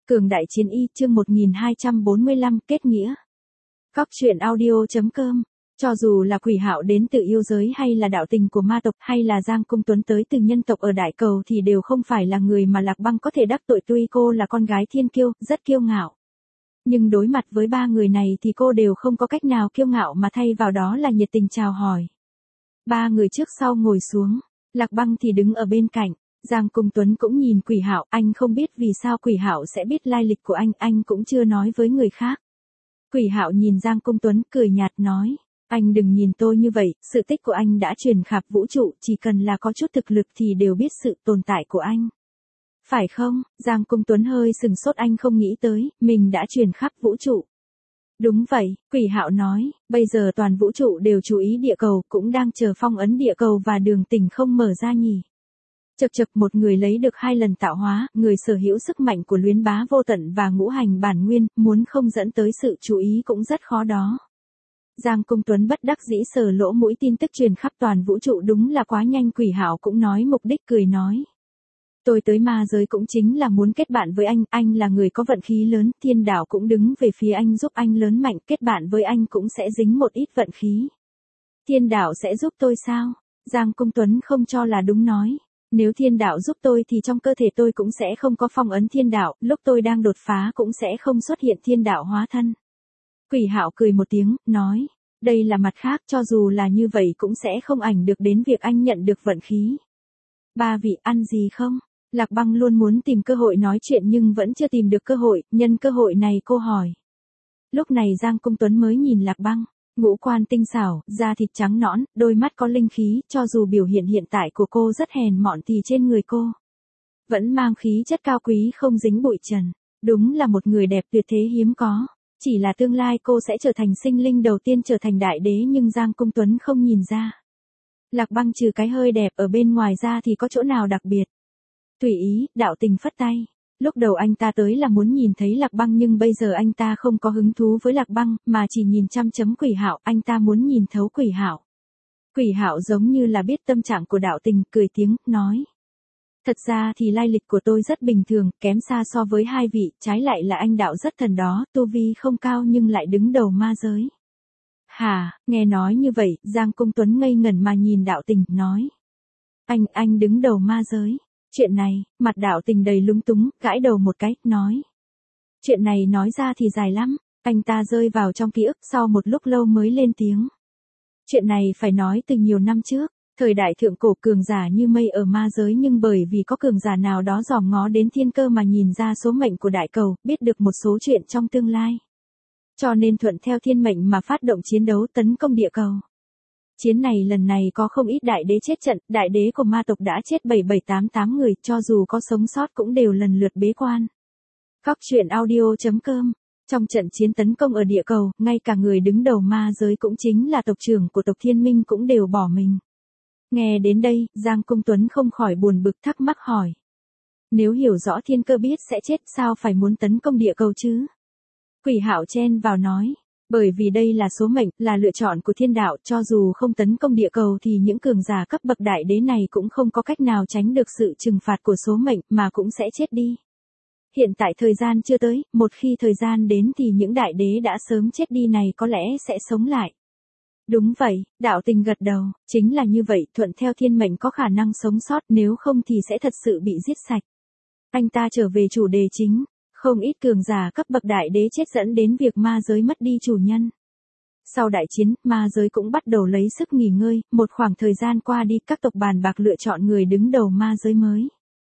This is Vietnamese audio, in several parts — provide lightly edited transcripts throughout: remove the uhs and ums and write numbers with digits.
Cường đại chiến y chương 1245 kết nghĩa. Góc truyện audio.com. Cho dù là Quỷ Hạo đến từ yêu giới hay là đạo tình của ma tộc hay là Giang Cung Tuấn tới từ nhân tộc ở Đại Cầu thì đều không phải là người mà Lạc Băng có thể đắc tội, tuy cô là con gái thiên kiêu, rất kiêu ngạo. Nhưng đối mặt với ba người này thì cô đều không có cách nào kiêu ngạo mà thay vào đó là nhiệt tình chào hỏi. Ba người trước sau ngồi xuống, Lạc Băng thì đứng ở bên cạnh. Giang Cung Tuấn cũng nhìn Quỷ Hạo, anh không biết vì sao Quỷ Hạo sẽ biết lai lịch của anh cũng chưa nói với người khác. Quỷ Hạo nhìn Giang Cung Tuấn cười nhạt nói, anh đừng nhìn tôi như vậy, sự tích của anh đã truyền khắp vũ trụ, chỉ cần là có chút thực lực thì đều biết sự tồn tại của anh. Phải không? Giang Cung Tuấn hơi sừng sốt, anh không nghĩ tới, mình đã truyền khắp vũ trụ. Đúng vậy, Quỷ Hạo nói, bây giờ toàn vũ trụ đều chú ý địa cầu, cũng đang chờ phong ấn địa cầu và đường tỉnh không mở ra nhỉ. Chậc một người lấy được 2 lần tạo hóa, người sở hữu sức mạnh của luyến bá vô tận và ngũ hành bản nguyên, muốn không dẫn tới sự chú ý cũng rất khó đó. Giang Cung Tuấn bất đắc dĩ sờ lỗ mũi, tin tức truyền khắp toàn vũ trụ đúng là quá nhanh. Quỷ Hạo cũng nói mục đích, cười nói. Tôi tới ma giới cũng chính là muốn kết bạn với anh là người có vận khí lớn, thiên đạo cũng đứng về phía anh giúp anh lớn mạnh, kết bạn với anh cũng sẽ dính một ít vận khí. Thiên đạo sẽ giúp tôi sao? Giang Cung Tuấn không cho là đúng nói. Nếu thiên đạo giúp tôi thì trong cơ thể tôi cũng sẽ không có phong ấn thiên đạo, lúc tôi đang đột phá cũng sẽ không xuất hiện thiên đạo hóa thân. Quỷ Hạo cười một tiếng, nói, đây là mặt khác, cho dù là như vậy cũng sẽ không ảnh được đến việc anh nhận được vận khí. Ba vị ăn gì không? Lạc Băng luôn muốn tìm cơ hội nói chuyện nhưng vẫn chưa tìm được cơ hội, nhân cơ hội này cô hỏi. Lúc này Giang Cung Tuấn mới nhìn Lạc Băng. Ngũ quan tinh xảo, da thịt trắng nõn, đôi mắt có linh khí, cho dù biểu hiện hiện tại của cô rất hèn mọn thì trên người cô vẫn mang khí chất cao quý không dính bụi trần. Đúng là một người đẹp tuyệt thế hiếm có. Chỉ là tương lai cô sẽ trở thành sinh linh đầu tiên trở thành đại đế, nhưng Giang Cung Tuấn không nhìn ra. Lạc Băng trừ cái hơi đẹp ở bên ngoài ra thì có chỗ nào đặc biệt. Tùy ý, đạo tình phất tay. Lúc đầu anh ta tới là muốn nhìn thấy Lạc Băng nhưng bây giờ anh ta không có hứng thú với Lạc Băng, mà chỉ nhìn chăm chấm Quỷ Hạo, anh ta muốn nhìn thấu Quỷ Hạo. Quỷ Hạo giống như là biết tâm trạng của đạo tình, cười tiếng, nói. Thật ra thì lai lịch của tôi rất bình thường, kém xa so với hai vị, trái lại là anh đạo rất thần đó, tu vi không cao nhưng lại đứng đầu ma giới. Hả, nghe nói như vậy, Giang Cung Tuấn ngây ngẩn mà nhìn đạo tình, nói. Anh đứng đầu ma giới. Chuyện này, mặt đạo tình đầy lúng túng, gãi đầu một cái, nói. Chuyện này nói ra thì dài lắm, anh ta rơi vào trong ký ức sau một lúc lâu mới lên tiếng. Chuyện này phải nói từ nhiều năm trước, thời đại thượng cổ cường giả như mây ở ma giới, nhưng bởi vì có cường giả nào đó dòm ngó đến thiên cơ mà nhìn ra số mệnh của đại cầu, biết được một số chuyện trong tương lai. Cho nên thuận theo thiên mệnh mà phát động chiến đấu tấn công địa cầu. Chiến này lần này có không ít đại đế chết trận, đại đế của ma tộc đã chết 7788 người, cho dù có sống sót cũng đều lần lượt bế quan. Góc truyện audio.com. Trong trận chiến tấn công ở địa cầu, ngay cả người đứng đầu ma giới cũng chính là tộc trưởng của tộc Thiên Minh cũng đều bỏ mình. Nghe đến đây, Giang Cung Tuấn không khỏi buồn bực, thắc mắc hỏi. Nếu hiểu rõ thiên cơ biết sẽ chết sao phải muốn tấn công địa cầu chứ? Quỷ Hạo chen vào nói. Bởi vì đây là số mệnh, là lựa chọn của thiên đạo, cho dù không tấn công địa cầu thì những cường giả cấp bậc đại đế này cũng không có cách nào tránh được sự trừng phạt của số mệnh, mà cũng sẽ chết đi. Hiện tại thời gian chưa tới, một khi thời gian đến thì những đại đế đã sớm chết đi này có lẽ sẽ sống lại. Đúng vậy, đạo tình gật đầu, chính là như vậy, thuận theo thiên mệnh có khả năng sống sót, nếu không thì sẽ thật sự bị giết sạch. Anh ta trở về chủ đề chính. Không ít cường giả cấp bậc đại đế chết dẫn đến việc ma giới mất đi chủ nhân. Sau đại chiến, ma giới cũng bắt đầu lấy sức nghỉ ngơi, một khoảng thời gian qua đi các tộc bàn bạc lựa chọn người đứng đầu ma giới mới.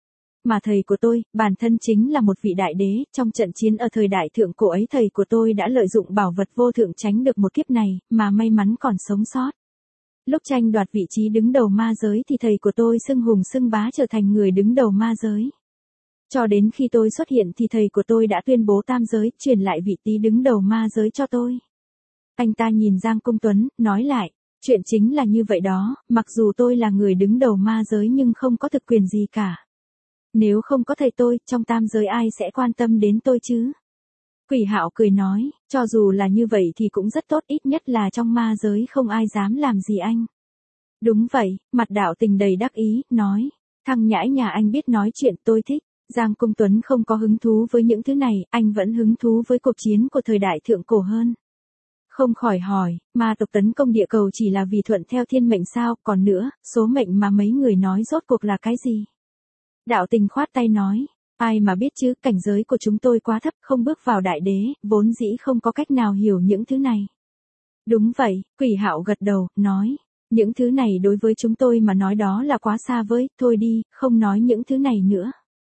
Mà thầy của tôi, bản thân chính là một vị đại đế, trong trận chiến ở thời đại thượng cổ ấy thầy của tôi đã lợi dụng bảo vật vô thượng tránh được một kiếp này, mà may mắn còn sống sót. Lúc tranh đoạt vị trí đứng đầu ma giới thì thầy của tôi xưng hùng xưng bá trở thành người đứng đầu ma giới. Cho đến khi tôi xuất hiện thì thầy của tôi đã tuyên bố tam giới, truyền lại vị trí đứng đầu ma giới cho tôi. Anh ta nhìn Giang Cung Tuấn, nói lại, chuyện chính là như vậy đó, mặc dù tôi là người đứng đầu ma giới nhưng không có thực quyền gì cả. Nếu không có thầy tôi, trong tam giới ai sẽ quan tâm đến tôi chứ? Quỷ Hạo cười nói, cho dù là như vậy thì cũng rất tốt, ít nhất là trong ma giới không ai dám làm gì anh. Đúng vậy, mặt đạo tình đầy đắc ý, nói, thằng nhãi nhà anh biết nói chuyện tôi thích. Giang Cung Tuấn không có hứng thú với những thứ này, anh vẫn hứng thú với cuộc chiến của thời đại thượng cổ hơn. Không khỏi hỏi, ma tộc tấn công địa cầu chỉ là vì thuận theo thiên mệnh sao, còn nữa, số mệnh mà mấy người nói rốt cuộc là cái gì? Đạo Tình khoát tay nói, ai mà biết chứ, cảnh giới của chúng tôi quá thấp, không bước vào đại đế, vốn dĩ không có cách nào hiểu những thứ này. Đúng vậy, Quỷ Hạo gật đầu, nói, những thứ này đối với chúng tôi mà nói đó là quá xa với, thôi đi, không nói những thứ này nữa.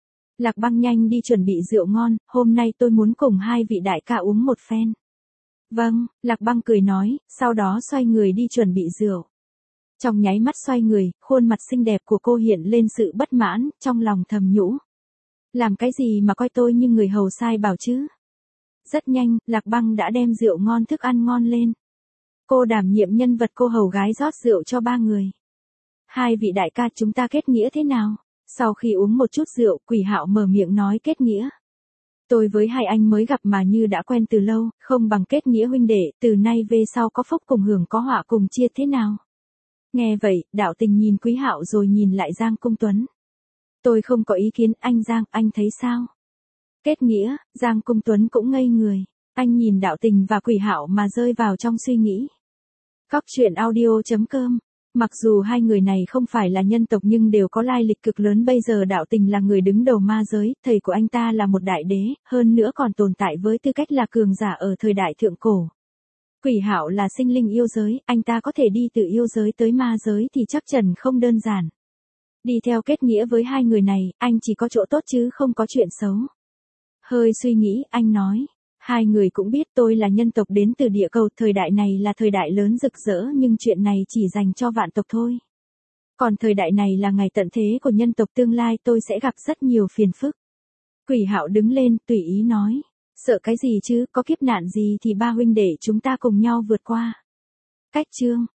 Lạc Băng nhanh đi chuẩn bị rượu ngon, hôm nay tôi muốn cùng hai vị đại ca uống một phen. Vâng, Lạc Băng cười nói, sau đó xoay người đi chuẩn bị rượu. Trong nháy mắt xoay người, khuôn mặt xinh đẹp của cô hiện lên sự bất mãn, trong lòng thầm nhủ. Làm cái gì mà coi tôi như người hầu sai bảo chứ? Rất nhanh, Lạc Băng đã đem rượu ngon thức ăn ngon lên. Cô đảm nhiệm nhân vật cô hầu gái rót rượu cho ba người. Hai vị đại ca chúng ta kết nghĩa thế nào? Sau khi uống một chút rượu, Quỷ Hạo mở miệng nói kết nghĩa. Tôi với hai anh mới gặp mà như đã quen từ lâu, không bằng kết nghĩa huynh đệ, từ nay về sau có phúc cùng hưởng có họa cùng chia thế nào? Nghe vậy, Đạo Tình nhìn Quý Hạo rồi nhìn lại Giang Cung Tuấn. Tôi không có ý kiến, anh Giang, anh thấy sao? Kết nghĩa, Giang Cung Tuấn cũng ngây người, anh nhìn Đạo Tình và Quỷ Hạo mà rơi vào trong suy nghĩ. Cóc truyện audio.com. Mặc dù hai người này không phải là nhân tộc nhưng đều có lai lịch cực lớn, bây giờ Đạo Tình là người đứng đầu ma giới, thầy của anh ta là một đại đế, hơn nữa còn tồn tại với tư cách là cường giả ở thời đại thượng cổ. Quỷ Hạo là sinh linh yêu giới, anh ta có thể đi từ yêu giới tới ma giới thì chắc chắn không đơn giản. Đi theo kết nghĩa với hai người này, anh chỉ có chỗ tốt chứ không có chuyện xấu. Hơi suy nghĩ, anh nói. Hai người cũng biết tôi là nhân tộc đến từ địa cầu, thời đại này là thời đại lớn rực rỡ nhưng chuyện này chỉ dành cho vạn tộc thôi. Còn thời đại này là ngày tận thế của nhân tộc, tương lai tôi sẽ gặp rất nhiều phiền phức. Quỷ Hạo đứng lên, tùy ý nói. Sợ cái gì chứ, có kiếp nạn gì thì ba huynh đệ chúng ta cùng nhau vượt qua. Cách chương.